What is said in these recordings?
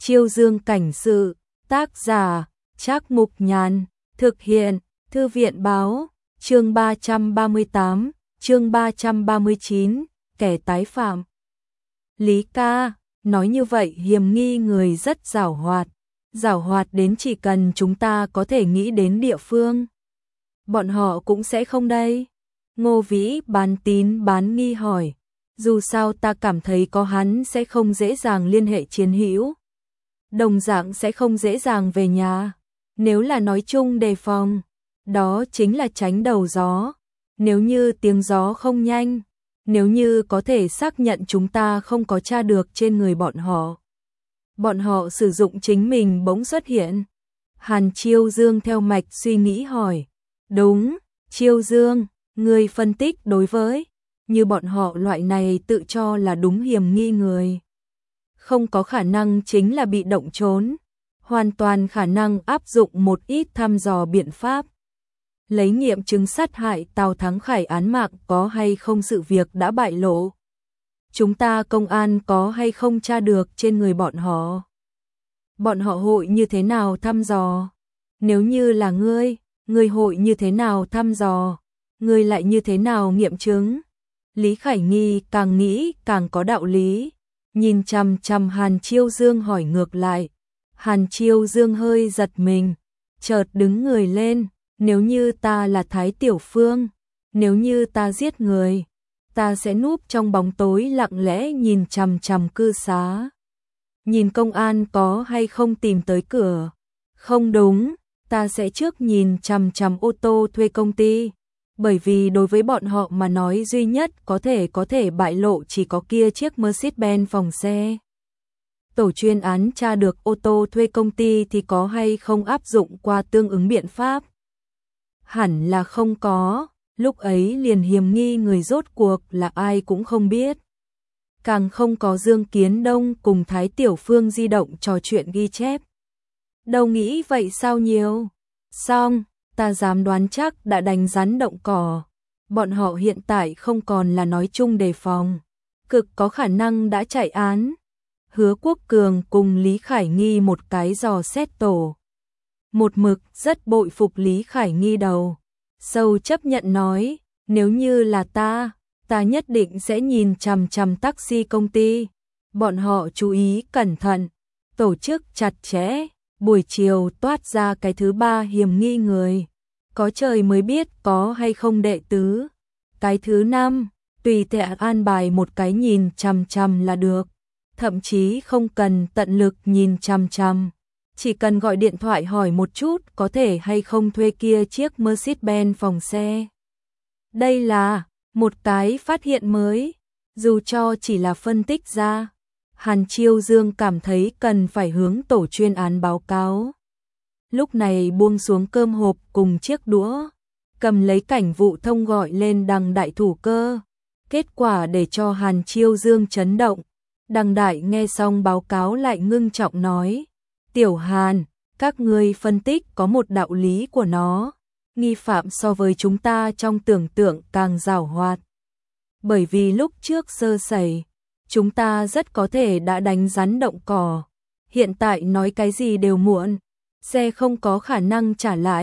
Chiêu Dương cảnh sự, tác giả, Trác Mục Nhàn, thực hiện, Thư viện báo, chương 338, chương 339, kẻ tái phạm. Lý ca, nói như vậy hiềm nghi người rất giảo hoạt đến chỉ cần chúng ta có thể nghĩ đến địa phương. Bọn họ cũng sẽ không đây. Ngô Vĩ bán tín bán nghi hỏi, dù sao ta cảm thấy có hắn sẽ không dễ dàng liên hệ chiến hữu. Đồng dạng sẽ không dễ dàng về nhà. Nếu là nói chung đề phòng, đó chính là tránh đầu gió. Nếu như tiếng gió không nhanh, nếu như có thể xác nhận chúng ta không có tra được trên người bọn họ sử dụng chính mình bỗng xuất hiện. Hàn Chiêu Dương theo mạch suy nghĩ hỏi, đúng, Chiêu Dương, người phân tích đối với như bọn họ loại này tự cho là đúng hiềm nghi người. Không có khả năng chính là bị động trốn, hoàn toàn khả năng áp dụng một ít thăm dò biện pháp. Lấy nghiệm chứng sát hại Tào Thắng Khải án mạng có hay không sự việc đã bại lộ. Chúng ta công an có hay không tra được trên người bọn họ. Bọn họ hội như thế nào thăm dò? Nếu như là ngươi hội như thế nào thăm dò? Ngươi lại như thế nào nghiệm chứng? Lý Khải Nghi càng nghĩ càng có đạo lý. Nhìn chằm chằm Hàn Chiêu Dương hỏi ngược lại. Hàn Chiêu Dương hơi giật mình, chợt đứng người lên. Nếu như ta là Thái Tiểu Phương, nếu như ta giết người, ta sẽ núp trong bóng tối lặng lẽ nhìn chằm chằm cư xá. Nhìn công an có hay không tìm tới cửa. Không đúng, ta sẽ trước nhìn chằm chằm ô tô thuê công ty. Bởi vì đối với bọn họ mà nói duy nhất có thể bại lộ chỉ có kia chiếc Mercedes-Benz phòng xe. Tổ chuyên án tra được ô tô thuê công ty thì có hay không áp dụng qua tương ứng biện pháp? Hẳn là không có, lúc ấy liền hiềm nghi người rốt cuộc là ai cũng không biết. Càng không có Dương Kiến Đông cùng Thái Tiểu Phương di động trò chuyện ghi chép. Đâu nghĩ vậy sao nhiều? Xong, ta dám đoán chắc đã đánh rắn động cỏ. Bọn họ hiện tại không còn là nói chung đề phòng. Cực có khả năng đã chạy án. Hứa Quốc Cường cùng Lý Khải Nghi một cái dò xét tổ. Một mực rất bội phục Lý Khải Nghi đầu. Sâu chấp nhận nói, nếu như là ta nhất định sẽ nhìn chằm chằm taxi công ty. Bọn họ chú ý cẩn thận, tổ chức chặt chẽ, buổi chiều toát ra cái thứ ba hiềm nghi người. Có trời mới biết có hay không đệ tứ. Cái thứ năm, tùy tiện an bài một cái nhìn chằm chằm là được. Thậm chí không cần tận lực nhìn chằm chằm. Chỉ cần gọi điện thoại hỏi một chút có thể hay không thuê kia chiếc Mercedes-Benz phòng xe. Đây là một cái phát hiện mới, dù cho chỉ là phân tích ra. Hàn Chiêu Dương cảm thấy cần phải hướng tổ chuyên án báo cáo. Lúc này buông xuống cơm hộp cùng chiếc đũa, cầm lấy cảnh vụ thông gọi lên Đằng Đại thủ cơ. Kết quả để cho Hàn Chiêu Dương chấn động. Đằng Đại nghe xong báo cáo lại ngưng trọng nói, Tiểu Hàn, các ngươi phân tích có một đạo lý của nó. Nghi phạm so với chúng ta trong tưởng tượng càng giàu hoạt. Bởi vì lúc trước sơ sẩy, chúng ta rất có thể đã đánh rắn động cỏ. Hiện tại nói cái gì đều muộn. Xe không có khả năng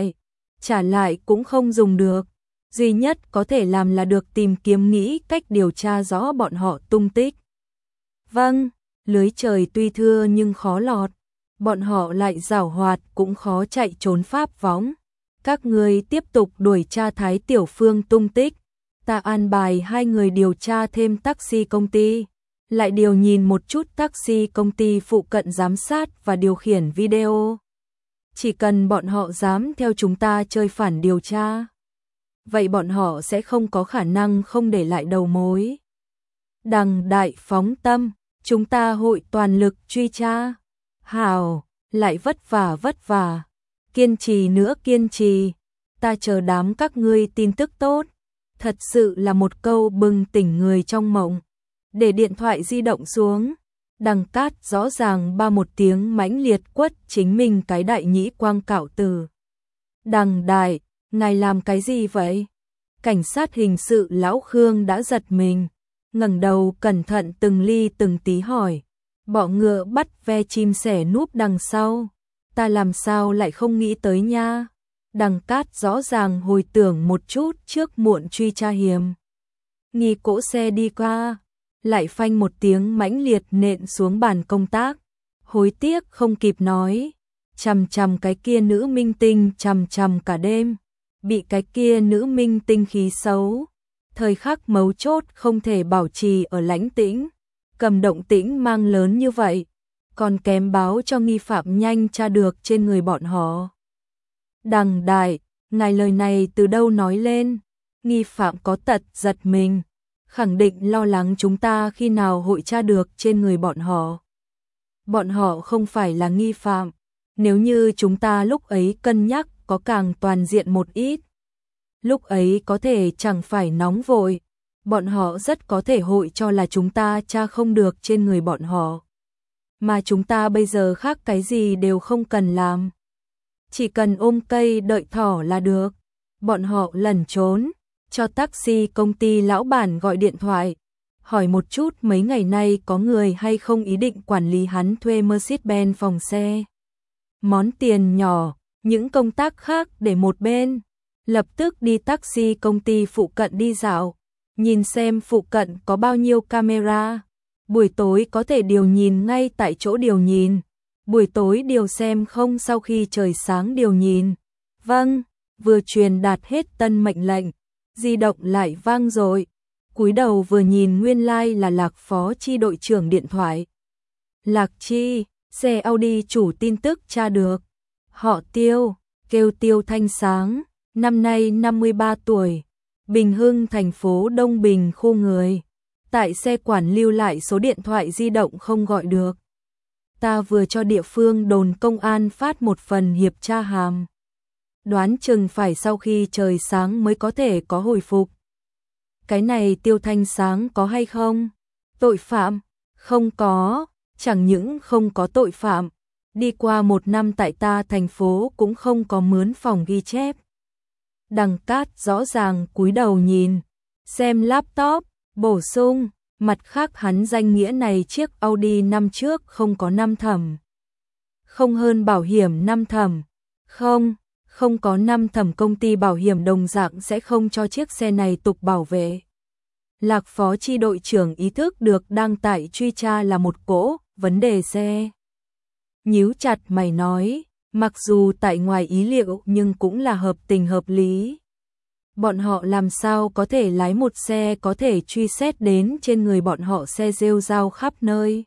trả lại cũng không dùng được. Duy nhất có thể làm là được tìm kiếm nghĩ cách điều tra rõ bọn họ tung tích. Vâng, lưới trời tuy thưa nhưng khó lọt. Bọn họ lại giảo hoạt cũng khó chạy trốn pháp võng. Các người tiếp tục đuổi tra Thái Tiểu Phương tung tích. Ta an bài 2 người điều tra thêm taxi công ty. Lại điều nhìn một chút taxi công ty phụ cận giám sát và điều khiển video. Chỉ cần bọn họ dám theo chúng ta chơi phản điều tra, vậy bọn họ sẽ không có khả năng không để lại đầu mối. Đằng Đại phóng tâm, chúng ta hội toàn lực truy tra. Hào, lại vất vả. Kiên trì nữa kiên trì. Ta chờ đám các ngươi tin tức tốt. Thật sự là một câu bừng tỉnh người trong mộng. Để điện thoại di động xuống. Đằng Cát rõ ràng ba một tiếng mãnh liệt quất chính mình cái đại nhĩ quang cạo từ. Đằng Đại, ngài làm cái gì vậy? Cảnh sát hình sự lão Khương đã giật mình. Ngẩng đầu cẩn thận từng ly từng tí hỏi. Bọ ngựa bắt ve chim sẻ núp đằng sau. Ta làm sao lại không nghĩ tới nha. Đằng Cát rõ ràng hồi tưởng một chút trước muộn truy tra hiểm. Nghi cỗ xe đi qua, lại phanh một tiếng mãnh liệt nện xuống bàn công tác. Hối tiếc không kịp nói, chằm chằm cái kia nữ minh tinh chằm chằm cả đêm, bị cái kia nữ minh tinh khí xấu. Thời khắc mấu chốt không thể bảo trì ở lãnh tĩnh, cầm động tĩnh mang lớn như vậy, còn kém báo cho nghi phạm nhanh tra được trên người bọn họ. Đằng đại, ngài lời này từ đâu nói lên? Nghi phạm có tật giật mình, khẳng định lo lắng chúng ta khi nào hội tra được trên người bọn họ. Bọn họ không phải là nghi phạm, nếu như chúng ta lúc ấy cân nhắc có càng toàn diện một ít. Lúc ấy có thể chẳng phải nóng vội, bọn họ rất có thể hội cho là chúng ta tra không được trên người bọn họ. Mà chúng ta bây giờ khác cái gì đều không cần làm. Chỉ cần ôm cây đợi thỏ là được. Bọn họ lẩn trốn, cho taxi công ty lão bản gọi điện thoại, hỏi một chút mấy ngày nay có người hay không ý định quản lý hắn thuê Mercedes-Benz phòng xe. Món tiền nhỏ, những công tác khác để một bên. Lập tức đi taxi công ty phụ cận đi dạo, nhìn xem phụ cận có bao nhiêu camera. Buổi tối có thể điều nhìn ngay tại chỗ điều nhìn. Buổi tối điều xem không sau khi trời sáng điều nhìn. Vâng, vừa truyền đạt hết tân mệnh lệnh, di động lại vang rồi. Cúi đầu vừa nhìn nguyên lai là Lạc Phó Chi đội trưởng điện thoại. Lạc Chi, xe Audi chủ tin tức tra được. Họ Tiêu, kêu Tiêu Thanh Sáng, năm nay 53 tuổi, Bình Hưng thành phố Đông Bình khu người. Tại xe quản lưu lại số điện thoại di động không gọi được. Ta vừa cho địa phương đồn công an phát một phần hiệp tra hàm. Đoán chừng phải sau khi trời sáng mới có thể có hồi phục. Cái này Tiêu Thanh Sáng có hay không? Tội phạm? Không có, chẳng những không có tội phạm. Đi qua 1 năm tại ta thành phố cũng không có mướn phòng ghi chép. Đằng Cát rõ ràng cúi đầu nhìn, xem laptop, bổ sung, mặt khác hắn danh nghĩa này chiếc Audi năm trước không có 5 thẩm. Không hơn bảo hiểm 5 thẩm. Không có 5 thẩm công ty bảo hiểm đồng dạng sẽ không cho chiếc xe này tục bảo vệ. Lạc Phó Chi đội trưởng ý thức được đang tại truy tra là một cỗ vấn đề xe. Nhíu chặt mày nói, mặc dù tại ngoài ý liệu nhưng cũng là hợp tình hợp lý. Bọn họ làm sao có thể lái một xe có thể truy xét đến trên người bọn họ xe rêu rao khắp nơi.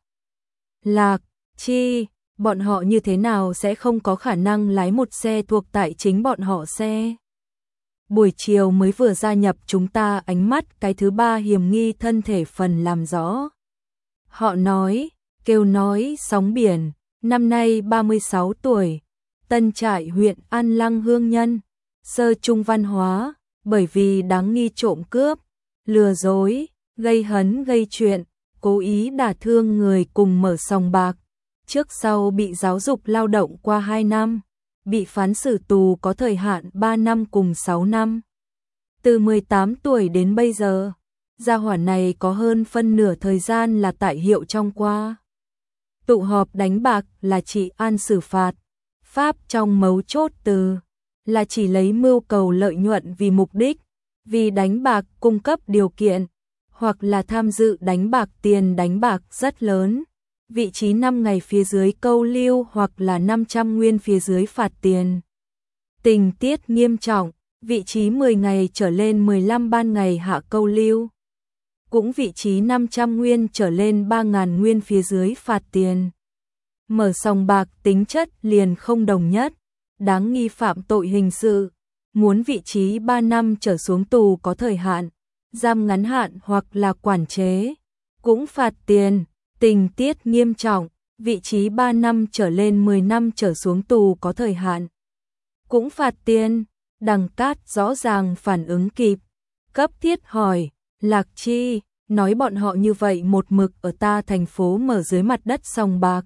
Lạc Chi, bọn họ như thế nào sẽ không có khả năng lái một xe thuộc tại chính bọn họ xe. Buổi chiều mới vừa gia nhập chúng ta ánh mắt cái thứ 3 hiểm nghi thân thể phần làm rõ. Họ nói, kêu nói sóng biển, năm nay 36 tuổi, Tân Trại huyện An Lăng hương nhân, sơ trung văn hóa, bởi vì đáng nghi trộm cướp, lừa dối, gây hấn gây chuyện, cố ý đả thương người cùng mở sòng bạc, trước sau bị giáo dục lao động qua 2 năm, bị phán xử tù có thời hạn 3 năm cùng 6 năm. Từ 18 tuổi đến bây giờ, gia hỏa này có hơn phân nửa thời gian là tại hiệu trong qua. Tụ họp đánh bạc là trị an xử phạt, pháp trong mấu chốt từ là chỉ lấy mưu cầu lợi nhuận vì mục đích, vì đánh bạc cung cấp điều kiện, hoặc là tham dự đánh bạc tiền đánh bạc rất lớn, vị trí 5 ngày phía dưới câu lưu hoặc là 500 nguyên phía dưới phạt tiền. Tình tiết nghiêm trọng, vị trí 10 ngày trở lên 15 ban ngày hạ câu lưu. Cũng vị trí 500 nguyên trở lên 3.000 nguyên phía dưới phạt tiền. Mở sòng bạc tính chất liền không đồng nhất, đáng nghi phạm tội hình sự, muốn vị trí 3 năm trở xuống tù có thời hạn, giam ngắn hạn hoặc là quản chế, cũng phạt tiền. Tình tiết nghiêm trọng, vị trí 3 năm trở lên 10 năm trở xuống tù có thời hạn, cũng phạt tiền. Đằng Cát rõ ràng phản ứng kịp, cấp thiết hỏi, Lạc Chi, nói bọn họ như vậy một mực ở ta thành phố mở dưới mặt đất sòng bạc.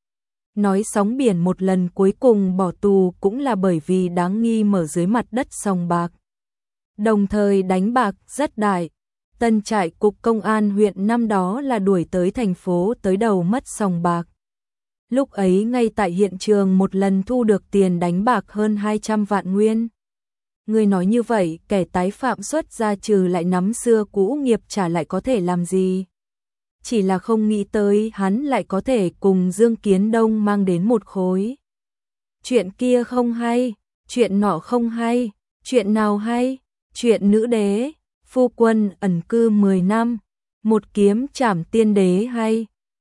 Nói sóng biển một lần cuối cùng bỏ tù cũng là bởi vì đáng nghi mở dưới mặt đất sòng bạc. Đồng thời đánh bạc rất đại, Tân trại cục công an huyện năm đó là đuổi tới thành phố tới đầu mất sòng bạc. Lúc ấy ngay tại hiện trường một lần thu được tiền đánh bạc hơn 200 vạn nguyên. Người nói như vậy, kẻ tái phạm xuất ra trừ lại nắm xưa cũ nghiệp trả lại có thể làm gì? Chỉ là không nghĩ tới hắn lại có thể cùng Dương Kiến Đông mang đến một khối. Chuyện kia không hay, chuyện nọ không hay, chuyện nào hay? Chuyện nữ đế, phu quân ẩn cư 10 năm, một kiếm trảm tiên đế hay,